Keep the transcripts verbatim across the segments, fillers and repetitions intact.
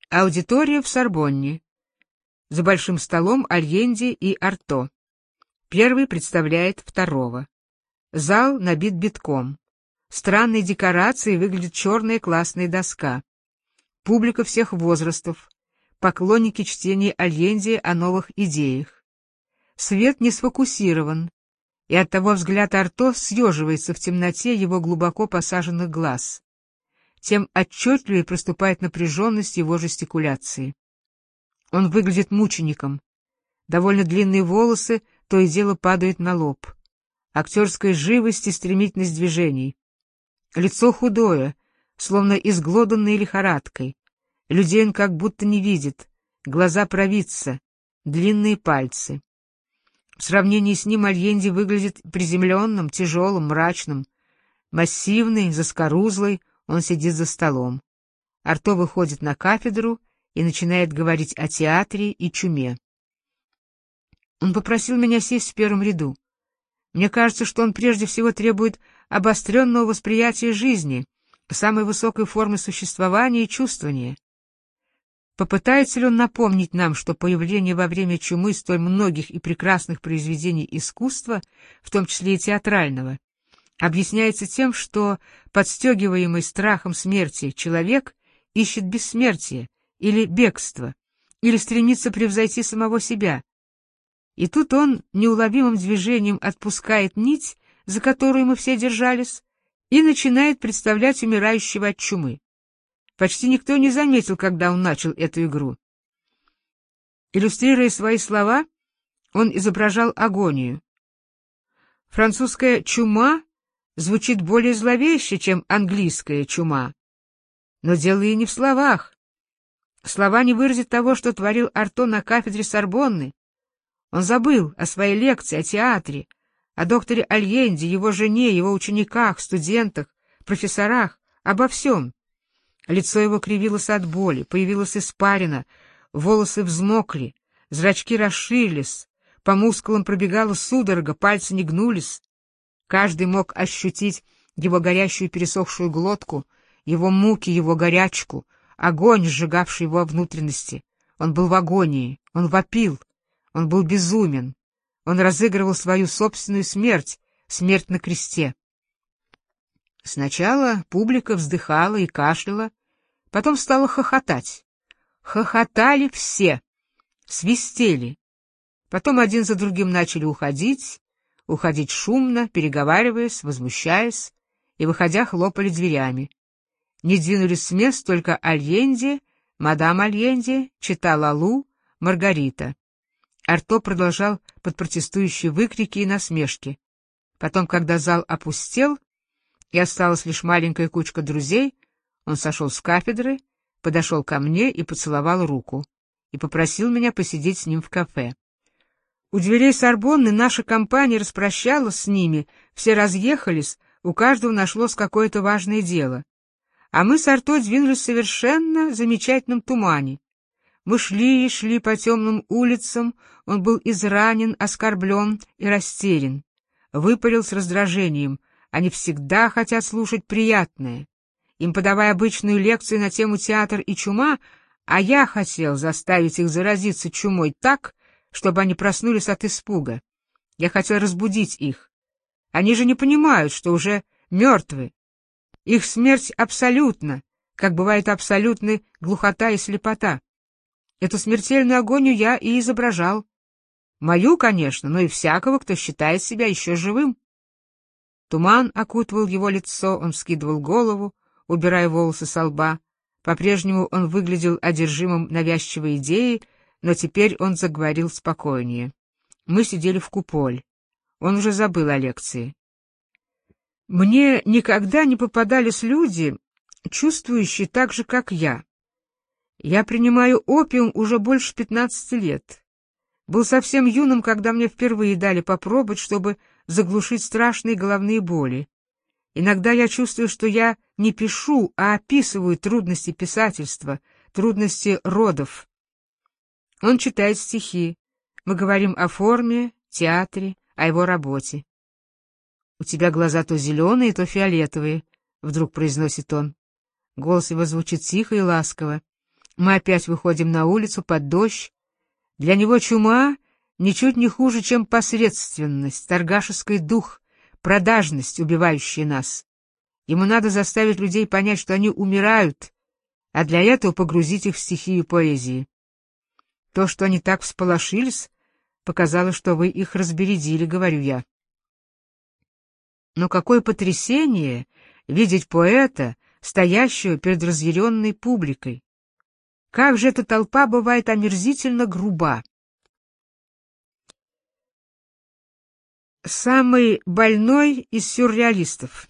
Аудитория в Сорбонне. За большим столом Альенде и Арто. Первый представляет второго. Зал набит битком. Странной декорацией выглядит черная классная доска. Публика всех возрастов. Поклонники чтения Альенде о новых идеях. Свет не сфокусирован, и оттого взгляд Арто съеживается в темноте его глубоко посаженных глаз. Тем отчетливее проступает напряженность его жестикуляции. Он выглядит мучеником. Довольно длинные волосы то и дело падают на лоб. Актерская живость и стремительность движений. Лицо худое, словно изглоданное лихорадкой. Людей он как будто не видит, глаза провидца, длинные пальцы. В сравнении с ним Альенде выглядит приземленным, тяжелым, мрачным. Массивный, заскорузлый, он сидит за столом. Арто выходит на кафедру и начинает говорить о театре и чуме. Он попросил меня сесть в первом ряду. Мне кажется, что он прежде всего требует обостренного восприятия жизни, самой высокой формы существования и чувствования. Попытается ли он напомнить нам, что появление во время чумы столь многих и прекрасных произведений искусства, в том числе и театрального, объясняется тем, что подстегиваемый страхом смерти человек ищет бессмертие или бегство, или стремится превзойти самого себя. И тут он неуловимым движением отпускает нить, за которую мы все держались, и начинает представлять умирающего от чумы. Почти никто не заметил, когда он начал эту игру. Иллюстрируя свои слова, он изображал агонию. Французская чума звучит более зловеще, чем английская чума. Но дело и не в словах. Слова не выразят того, что творил Арто на кафедре Сорбонны. Он забыл о своей лекции, о театре, о докторе Альенде, его жене, его учениках, студентах, профессорах, обо всем. Лицо его кривилось от боли, появилась испарина, волосы взмокли, зрачки расширились, по мускулам пробегала судорога, пальцы не гнулись. Каждый мог ощутить его горящую пересохшую глотку, его муки, его горячку, огонь, сжигавший его внутренности. Он был в агонии, он вопил, он был безумен, он разыгрывал свою собственную смерть, смерть на кресте. Сначала публика вздыхала и кашляла, потом стала хохотать. Хохотали все, свистели. Потом один за другим начали уходить, уходить шумно, переговариваясь, возмущаясь, и, выходя, хлопали дверями. Не двинулись с мест только Альенде, мадам Альенде, чета Лалу, Маргарита. Арто продолжал под протестующие выкрики и насмешки. Потом, когда зал опустел, и осталась лишь маленькая кучка друзей, он сошел с кафедры, подошел ко мне и поцеловал руку, и попросил меня посидеть с ним в кафе. У дверей Сорбонны наша компания распрощалась с ними, все разъехались, у каждого нашлось какое-то важное дело. А мы с Арто двинулись в совершенно замечательном тумане. Мы шли и шли по темным улицам, он был изранен, оскорблен и растерян. Выпалил с раздражением: они всегда хотят слушать приятное. Им подавай обычную лекцию на тему театр и чума, а я хотел заставить их заразиться чумой так, чтобы они проснулись от испуга. Я хотел разбудить их. Они же не понимают, что уже мертвы. Их смерть абсолютна, как бывает абсолютны глухота и слепота. Эту смертельную агонию я и изображал. Мою, конечно, но и всякого, кто считает себя еще живым. Туман окутывал его лицо, он вскидывал голову, убирая волосы со лба. По-прежнему он выглядел одержимым навязчивой идеей, но теперь он заговорил спокойнее. Мы сидели в куполе. Он уже забыл о лекции. Мне никогда не попадались люди, чувствующие так же, как я. Я принимаю опиум уже больше пятнадцати лет. Был совсем юным, когда мне впервые дали попробовать, чтобы заглушить страшные головные боли. Иногда я чувствую, что я не пишу, а описываю трудности писательства, трудности родов. Он читает стихи. Мы говорим о форме, театре, о его работе. «У тебя глаза то зеленые, то фиолетовые», — вдруг произносит он. Голос его звучит тихо и ласково. Мы опять выходим на улицу под дождь. Для него чума ничуть не хуже, чем посредственность, торгашеский дух, продажность, убивающая нас. Ему надо заставить людей понять, что они умирают, а для этого погрузить их в стихию поэзии. То, что они так всполошились, показало, что вы их разбередили, говорю я. Но какое потрясение видеть поэта, стоящего перед разъяренной публикой! Как же эта толпа бывает омерзительно груба! Самый больной из сюрреалистов.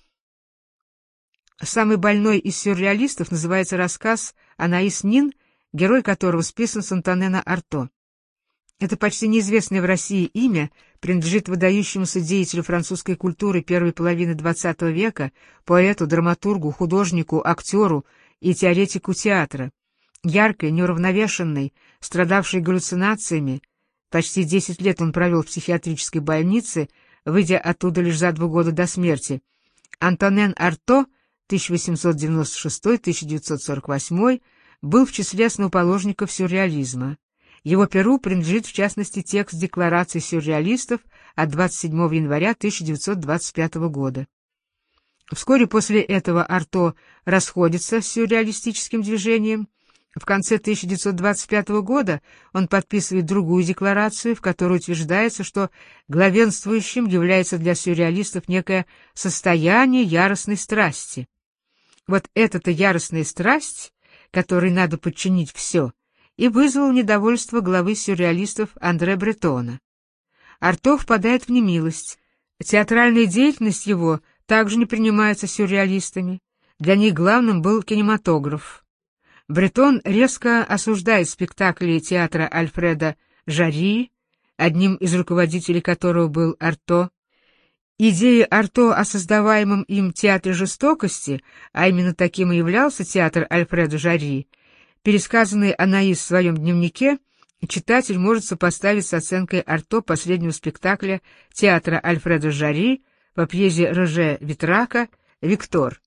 Самый больной из сюрреалистов называется рассказ Анаис Нин, герой которого списан с Антонена Арто. Это почти неизвестное в России имя принадлежит выдающемуся деятелю французской культуры первой половины двадцатого века, поэту, драматургу, художнику, актеру и теоретику театра. Яркой, неуравновешенной, страдавшей галлюцинациями, почти десять лет он провел в психиатрической больнице, выйдя оттуда лишь за два года до смерти. Антонен Арто тысяча восемьсот девяносто шестой — тысяча девятьсот сорок восьмой был в числе основоположников сюрреализма. Его перу принадлежит в частности текст декларации сюрреалистов от двадцать седьмого января тысяча девятьсот двадцать пятого года. Вскоре после этого Арто расходится с сюрреалистическим движением. В конце тысяча девятьсот двадцать пятого года он подписывает другую декларацию, в которой утверждается, что главенствующим является для сюрреалистов некое состояние яростной страсти. Вот эта-то яростная страсть, которой надо подчинить все, и вызвал недовольство главы сюрреалистов Андре Бретона. Арто впадает в немилость. Театральная деятельность его также не принимается сюрреалистами. Для них главным был кинематограф. Бретон резко осуждает спектакли театра Альфреда Жарри, одним из руководителей которого был Арто. Идеи Арто о создаваемом им театре жестокости, а именно таким и являлся театр Альфреда Жарри, пересказанные Анаис в своем дневнике, читатель может сопоставить с оценкой Арто последнего спектакля театра Альфреда Жарри по пьесе Роже Витрака «Виктор».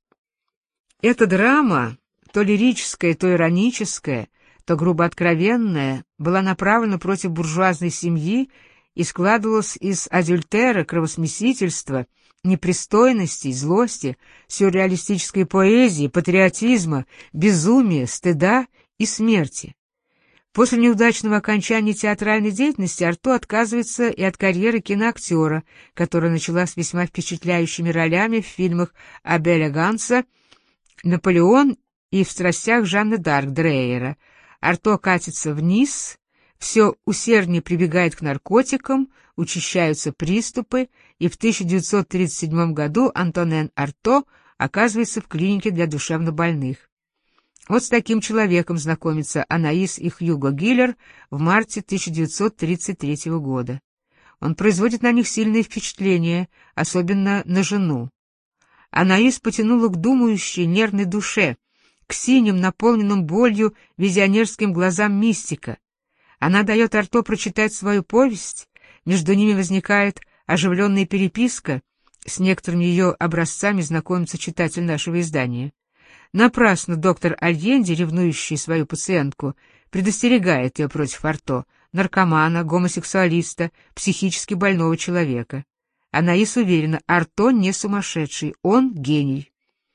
Эта драма, то лирическая, то ироническая, то грубо откровенная, была направлена против буржуазной семьи и складывалась из адюльтера, кровосмесительства, непристойностей, злости, сюрреалистической поэзии, патриотизма, безумия, стыда и смерти. После неудачного окончания театральной деятельности Арто отказывается и от карьеры киноактера, которая началась весьма впечатляющими ролями в фильмах Абеля Ганса, «Наполеон» и в «Страстях Жанны д'Арк» Дрейера. Арто катится вниз, все усерднее прибегает к наркотикам, учащаются приступы, и в тысяча девятьсот тридцать седьмом году Антонен Арто оказывается в клинике для душевнобольных. Вот с таким человеком знакомится Анаис и Хьюго Гиллер в марте тысяча девятьсот тридцать третьего года. Он производит на них сильное впечатление, особенно на жену. Анаис потянула к думающей, нервной душе, к синим, наполненным болью визионерским глазам мистика. Она дает Арто прочитать свою повесть, между ними возникает оживленная переписка, с некоторыми ее образцами знакомится читатель нашего издания. Напрасно доктор Альенди, ревнующий свою пациентку, предостерегает ее против Арто, наркомана, гомосексуалиста, психически больного человека. Анаис уверена, Арто не сумасшедший, он гений.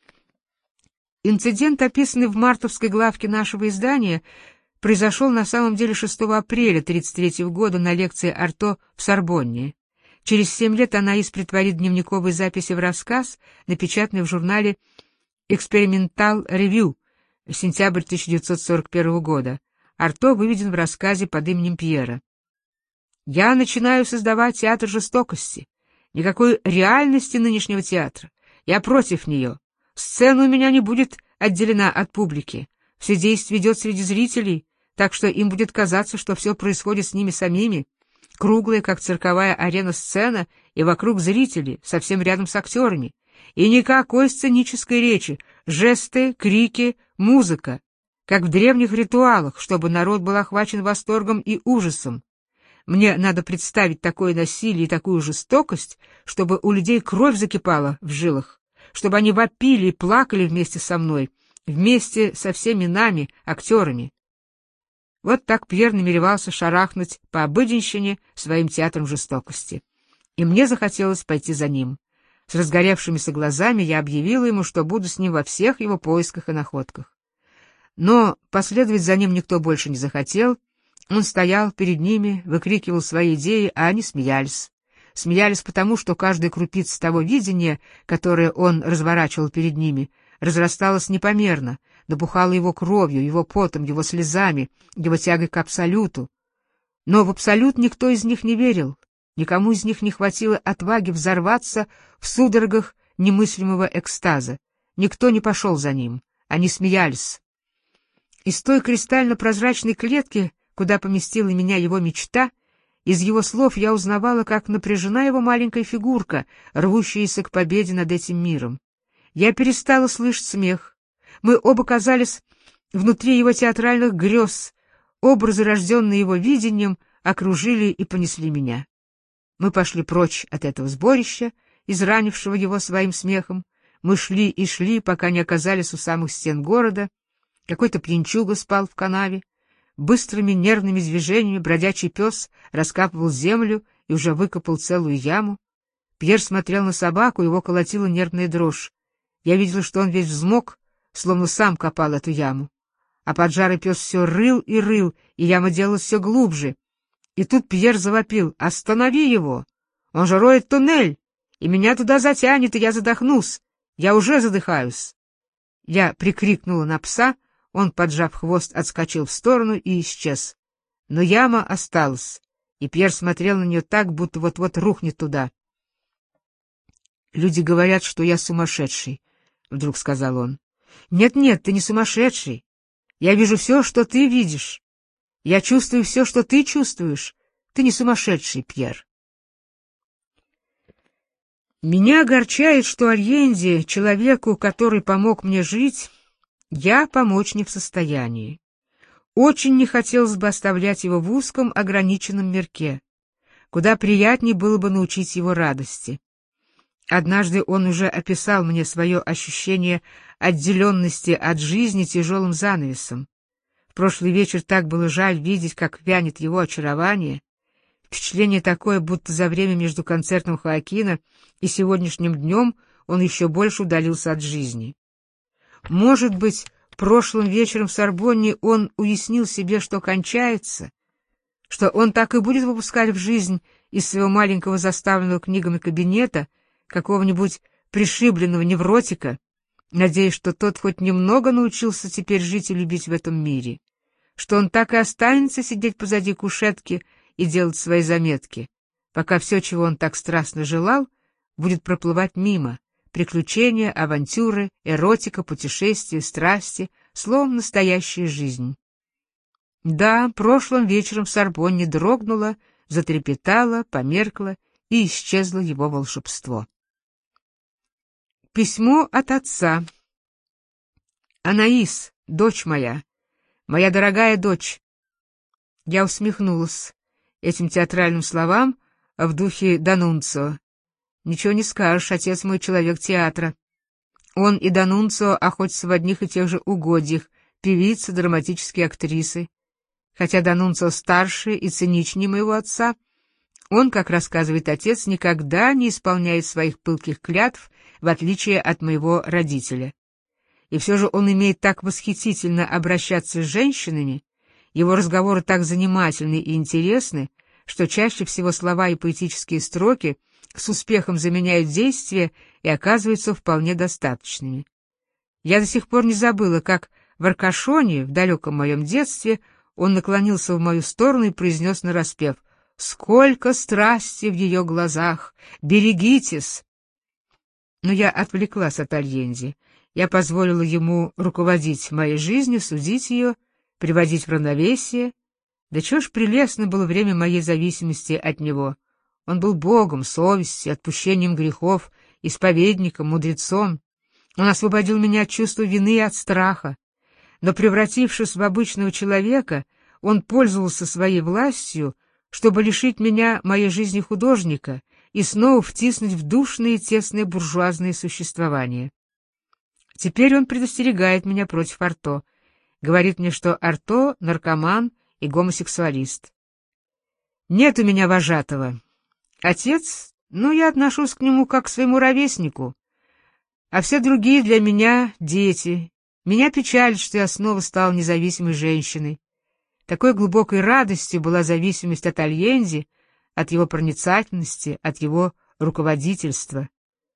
Инцидент, описанный в мартовской главке нашего издания, произошел на самом деле шестого апреля тысяча девятьсот тридцать третьего года на лекции Арто в Сорбонне. Через семь лет Анаис претворит дневниковые записи в рассказ, напечатанный в журнале «Экспериментал Ревью», сентябрь тысяча девятьсот сорок первого года. Арто выведен в рассказе под именем Пьера. «Я начинаю создавать театр жестокости. Никакой реальности нынешнего театра. Я против нее. Сцена у меня не будет отделена от публики. Все действие идет среди зрителей, так что им будет казаться, что все происходит с ними самими. Круглая, как цирковая арена, сцена, и вокруг зрители, совсем рядом с актерами. И никакой сценической речи, жесты, крики, музыка, как в древних ритуалах, чтобы народ был охвачен восторгом и ужасом. Мне надо представить такое насилие и такую жестокость, чтобы у людей кровь закипала в жилах, чтобы они вопили и плакали вместе со мной, вместе со всеми нами, актерами. Вот так Пьер намеревался шарахнуть по обыденщине своим театром жестокости. И мне захотелось пойти за ним. С разгоревшимися глазами я объявила ему, что буду с ним во всех его поисках и находках. Но последовать за ним никто больше не захотел. Он стоял перед ними, выкрикивал свои идеи, а они смеялись. Смеялись потому, что каждая крупица того видения, которое он разворачивал перед ними, разрасталась непомерно, набухала его кровью, его потом, его слезами, его тягой к абсолюту. Но в абсолют никто из них не верил, никому из них не хватило отваги взорваться в судорогах немыслимого экстаза. Никто не пошел за ним, они смеялись. Из той кристально-прозрачной клетки, куда поместила меня его мечта, из его слов я узнавала, как напряжена его маленькая фигурка, рвущаяся к победе над этим миром. Я перестала слышать смех. Мы оба казались внутри его театральных грез. Образы, рожденные его видением, окружили и понесли меня. Мы пошли прочь от этого сборища, изранившего его своим смехом. Мы шли и шли, пока не оказались у самых стен города. Какой-то пьянчуга спал в канаве. Быстрыми нервными движениями бродячий пес раскапывал землю и уже выкопал целую яму. Пьер смотрел на собаку, его колотила нервная дрожь. Я видела, что он весь взмок, словно сам копал эту яму. А поджарый пес все рыл и рыл, и яма делалась все глубже. И тут Пьер завопил: «Останови его! Он же роет туннель, и меня туда затянет, и я задохнусь. Я уже задыхаюсь!» Я прикрикнула на пса, он, поджав хвост, отскочил в сторону и исчез. Но яма осталась, и Пьер смотрел на нее так, будто вот-вот рухнет туда. «Люди говорят, что я сумасшедший», — вдруг сказал он. «Нет-нет, ты не сумасшедший. Я вижу все, что ты видишь. Я чувствую все, что ты чувствуешь. Ты не сумасшедший, Пьер». Меня огорчает, что Альенде, человеку, который помог мне жить, я помочь не в состоянии. Очень не хотелось бы оставлять его в узком, ограниченном мирке. Куда приятнее было бы научить его радости. Однажды он уже описал мне свое ощущение отделенности от жизни тяжелым занавесом. В прошлый вечер так было жаль видеть, как вянет его очарование. Впечатление такое, будто за время между концертом Хоакина и сегодняшним днем он еще больше удалился от жизни. Может быть, прошлым вечером в Сорбонне он уяснил себе, что кончается, что он так и будет выпускать в жизнь из своего маленького заставленного книгами кабинета какого-нибудь пришибленного невротика, надеясь, что тот хоть немного научился теперь жить и любить в этом мире, что он так и останется сидеть позади кушетки и делать свои заметки, пока все, чего он так страстно желал, будет проплывать мимо: приключения, авантюры, эротика, путешествия, страсти, словом, настоящая жизнь. Да, прошлым вечером в Сорбонне дрогнуло, затрепетало, померкло и исчезло его волшебство. Письмо от отца. «Анаис, дочь моя, моя дорогая дочь». Я усмехнулась этим театральным словам в духе Данунцио. Ничего не скажешь, отец мой человек театра. Он и Данунцио охотятся в одних и тех же угодьях, певицы, драматические актрисы. Хотя Данунцио старше и циничнее моего отца, он, как рассказывает отец, никогда не исполняет своих пылких клятв, в отличие от моего родителя. И все же он умеет так восхитительно обращаться с женщинами, его разговоры так занимательны и интересны, что чаще всего слова и поэтические строки с успехом заменяют действия и оказываются вполне достаточными. Я до сих пор не забыла, как в Аркашоне, в далеком моем детстве, он наклонился в мою сторону и произнес нараспев: «Сколько страсти в ее глазах! Берегитесь!» Но я отвлеклась от Альенди. Я позволила ему руководить моей жизнью, судить ее, приводить в равновесие. Да чего ж прелестно было время моей зависимости от него. Он был Богом, совестью, отпущением грехов, исповедником, мудрецом. Он освободил меня от чувства вины и от страха. Но, превратившись в обычного человека, он пользовался своей властью, чтобы лишить меня моей жизни художника и снова втиснуть в душное и тесное буржуазное существование. Теперь он предостерегает меня против Арто, говорит мне, что Арто — наркоман и гомосексуалист. Нет у меня вожатого. Отец, ну, я отношусь к нему как к своему ровеснику, а все другие для меня — дети. Меня печалит, что я снова стала независимой женщиной. Такой глубокой радостью была зависимость от Альенди, от его проницательности, от его руководительства.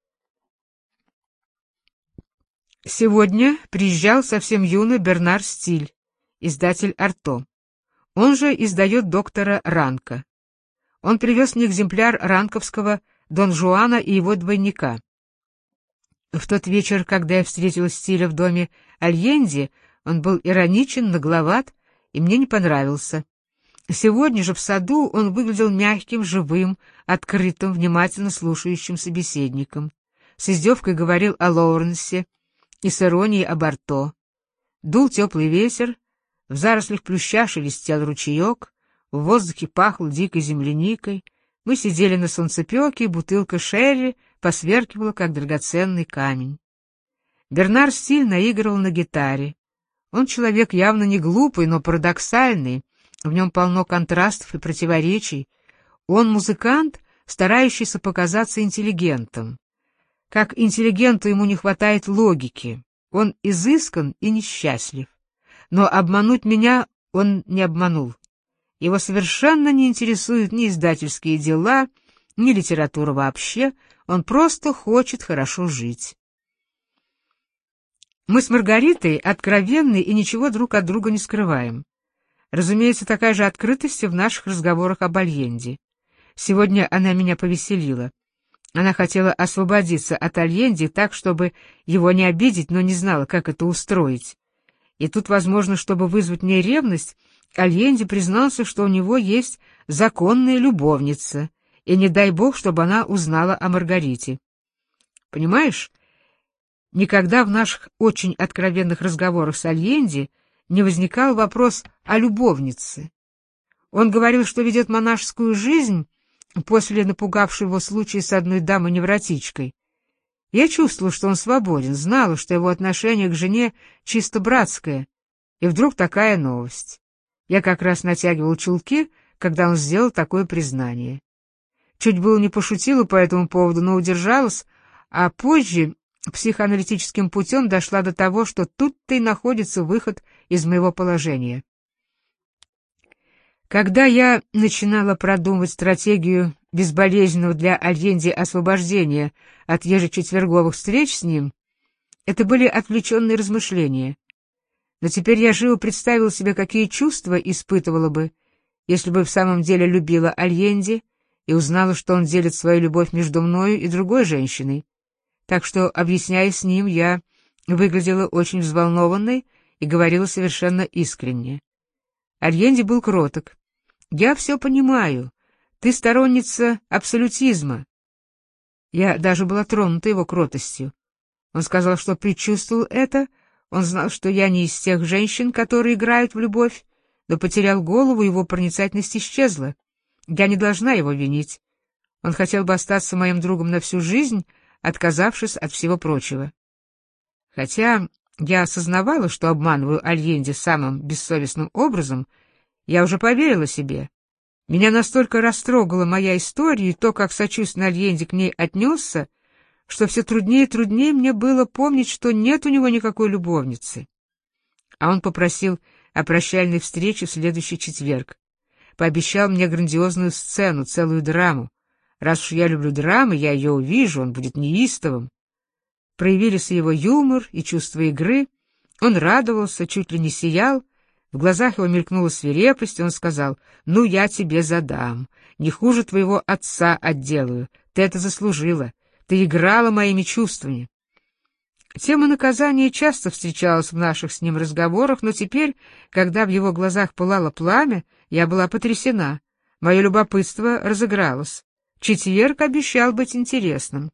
Сегодня приезжал совсем юный Бернар Стиль, издатель «Арто». Он же издает доктора Ранка. Он привез мне экземпляр ранковского «Дон Жуана» и его двойника. В тот вечер, когда я встретила Стиля в доме Альенди, он был ироничен, нагловат, и мне не понравился. Сегодня же в саду он выглядел мягким, живым, открытым, внимательно слушающим собеседником. С издевкой говорил о Лоуренсе и с иронией об Арто. Дул теплый ветер, в зарослях плюща шелестел ручеек, в воздухе пахло дикой земляникой. Мы сидели на солнцепеке, и бутылка шерри посверкивала, как драгоценный камень. Бернар Стиль наигрывал на гитаре. Он человек явно не глупый, но парадоксальный, в нем полно контрастов и противоречий. Он музыкант, старающийся показаться интеллигентом. Как интеллигенту ему не хватает логики. Он изыскан и несчастлив. Но обмануть меня он не обманул. Его совершенно не интересуют ни издательские дела, ни литература вообще. Он просто хочет хорошо жить. Мы с Маргаритой откровенны и ничего друг от друга не скрываем. Разумеется, такая же открытость и в наших разговорах об Альенди. Сегодня она меня повеселила. Она хотела освободиться от Альенди так, чтобы его не обидеть, но не знала, как это устроить. И тут, возможно, чтобы вызвать мне ревность, Альенди признался, что у него есть законная любовница, и не дай бог, чтобы она узнала о Маргарите. Понимаешь, никогда в наших очень откровенных разговорах с Альенди не возникал вопрос о любовнице. Он говорил, что ведет монашескую жизнь после напугавшего его случая с одной дамой-невротичкой. Я чувствовала, что он свободен, знала, что его отношение к жене чисто братское, и вдруг такая новость. Я как раз натягивал чулки, когда он сделал такое признание. Чуть было не пошутила по этому поводу, но удержалась, а позже психоаналитическим путем дошла до того, что тут-то и находится выход из моего положения. Когда я начинала продумывать стратегию безболезненного для Альенди освобождения от ежечетверговых встреч с ним, это были отвлеченные размышления. Но теперь я живо представила себе, какие чувства испытывала бы, если бы в самом деле любила Альенди и узнала, что он делит свою любовь между мною и другой женщиной. Так что, объясняя с ним, я выглядела очень взволнованной и говорила совершенно искренне. Альенди был кроток. «Я все понимаю. Ты сторонница абсолютизма». Я даже была тронута его кротостью. Он сказал, что предчувствовал это, он знал, что я не из тех женщин, которые играют в любовь, но потерял голову, его проницательность исчезла. Я не должна его винить. Он хотел бы остаться моим другом на всю жизнь, отказавшись от всего прочего. Хотя я осознавала, что обманываю Альенди самым бессовестным образом, я уже поверила себе. Меня настолько растрогала моя история и то, как сочувственно Альенди к ней отнесся, что все труднее и труднее мне было помнить, что нет у него никакой любовницы. А он попросил о прощальной встрече в следующий четверг. Пообещал мне грандиозную сцену, целую драму. Раз уж я люблю драмы, я ее увижу, он будет неистовым. Проявились его юмор и чувство игры. Он радовался, чуть ли не сиял. В глазах его мелькнула свирепость, и он сказал: «Ну, я тебе задам. Не хуже твоего отца отделаю. Ты это заслужила. Ты играла моими чувствами». Тема наказания часто встречалась в наших с ним разговорах, но теперь, когда в его глазах пылало пламя, я была потрясена. Мое любопытство разыгралось. Четверг обещал быть интересным.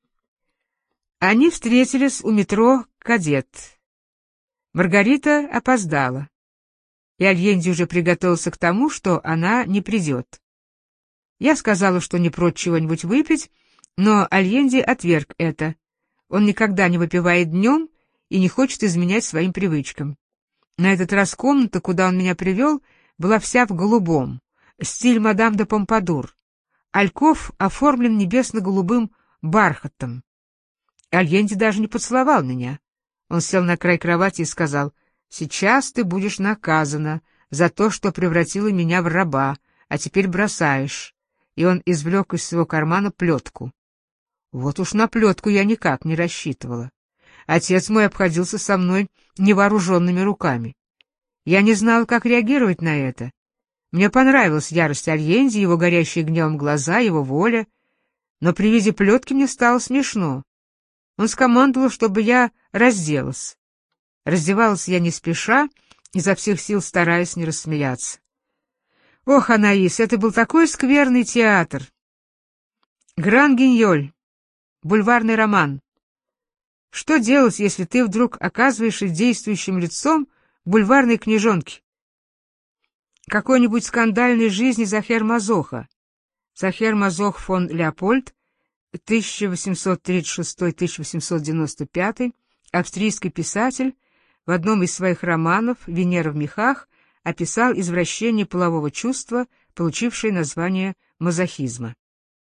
Они встретились у метро «Кадет». Маргарита опоздала, и Альенди уже приготовился к тому, что она не придет. Я сказала, что не прочь чего-нибудь выпить, но Альенди отверг это. Он никогда не выпивает днем и не хочет изменять своим привычкам. На этот раз комната, куда он меня привел, была вся в голубом, стиль мадам де Помпадур. Альков оформлен небесно-голубым бархатом. Альенди даже не поцеловал меня. Он сел на край кровати и сказал: «Сейчас ты будешь наказана за то, что превратила меня в раба, а теперь бросаешь». И он извлек из своего кармана плетку. Вот уж на плетку я никак не рассчитывала. Отец мой обходился со мной невооруженными руками. Я не знала, как реагировать на это. Мне понравилась ярость Альенди, его горящие гневом глаза, его воля, но при виде плетки мне стало смешно. Он скомандовал, чтобы я разделась. Раздевалась я не спеша, изо всех сил стараясь не рассмеяться. Ох, Анаис, это был такой скверный театр! Гран-Гиньоль, бульварный роман. Что делать, если ты вдруг оказываешься действующим лицом бульварной книжонки? Какой-нибудь скандальной жизни Захер Мазоха. Захер Мазох фон Леопольд, тысяча восемьсот тридцать шестой — тысяча восемьсот девяносто пятый, австрийский писатель, в одном из своих романов «Венера в мехах» описал извращение полового чувства, получившее название мазохизма.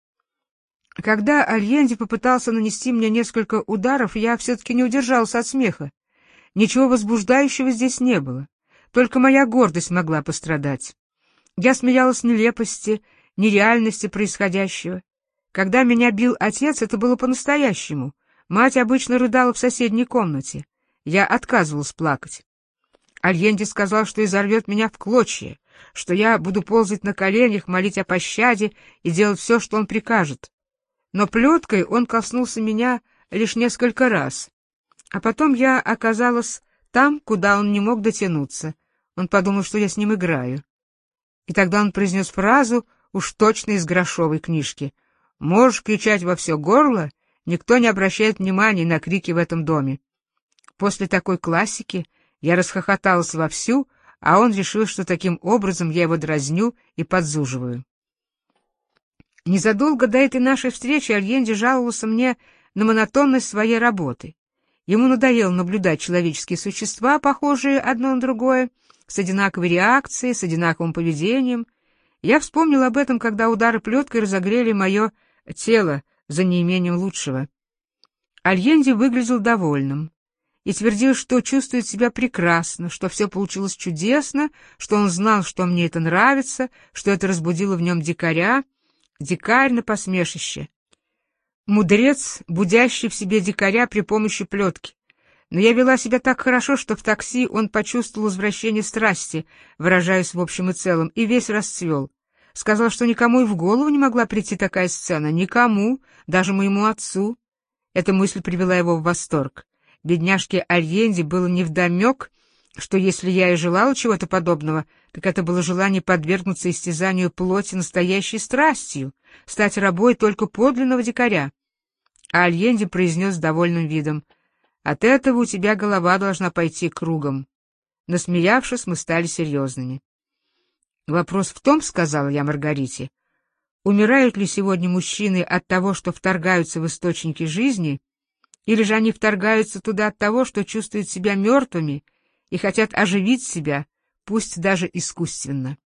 Когда Альенди попытался нанести мне несколько ударов, я все-таки не удержался от смеха. Ничего возбуждающего здесь не было. Только моя гордость могла пострадать. Я смеялась нелепости, нереальности происходящего. Когда меня бил отец, это было по-настоящему. Мать обычно рыдала в соседней комнате. Я отказывалась плакать. Альенди сказал, что изорвет меня в клочья, что я буду ползать на коленях, молить о пощаде и делать все, что он прикажет. Но плеткой он коснулся меня лишь несколько раз. А потом я оказалась там, куда он не мог дотянуться. Он подумал, что я с ним играю. И тогда он произнес фразу, уж точно из грошовой книжки: «Можешь кричать во все горло, никто не обращает внимания на крики в этом доме». После такой классики я расхохоталась вовсю, а он решил, что таким образом я его дразню и подзуживаю. Незадолго до этой нашей встречи Альенди жаловался мне на монотонность своей работы. Ему надоело наблюдать человеческие существа, похожие одно на другое, с одинаковой реакцией, с одинаковым поведением. Я вспомнил об этом, когда удары плеткой разогрели мое тело за неимением лучшего. Альенди выглядел довольным и твердил, что чувствует себя прекрасно, что все получилось чудесно, что он знал, что мне это нравится, что это разбудило в нем дикаря, дикарь на посмешище. Мудрец, будящий в себе дикаря при помощи плетки. Но я вела себя так хорошо, что в такси он почувствовал извращение страсти, выражаясь в общем и целом, и весь расцвел. Сказал, что никому и в голову не могла прийти такая сцена, никому, даже моему отцу. Эта мысль привела его в восторг. Бедняжке Альенди было невдомек, что если я и желала чего-то подобного, так это было желание подвергнуться истязанию плоти настоящей страстью, стать рабой только подлинного дикаря. А Альенди произнес с довольным видом: «От этого у тебя голова должна пойти кругом». Насмеявшись, мы стали серьезными. «Вопрос в том, — сказала я Маргарите, — умирают ли сегодня мужчины от того, что вторгаются в источники жизни, или же они вторгаются туда от того, что чувствуют себя мертвыми и хотят оживить себя, пусть даже искусственно?»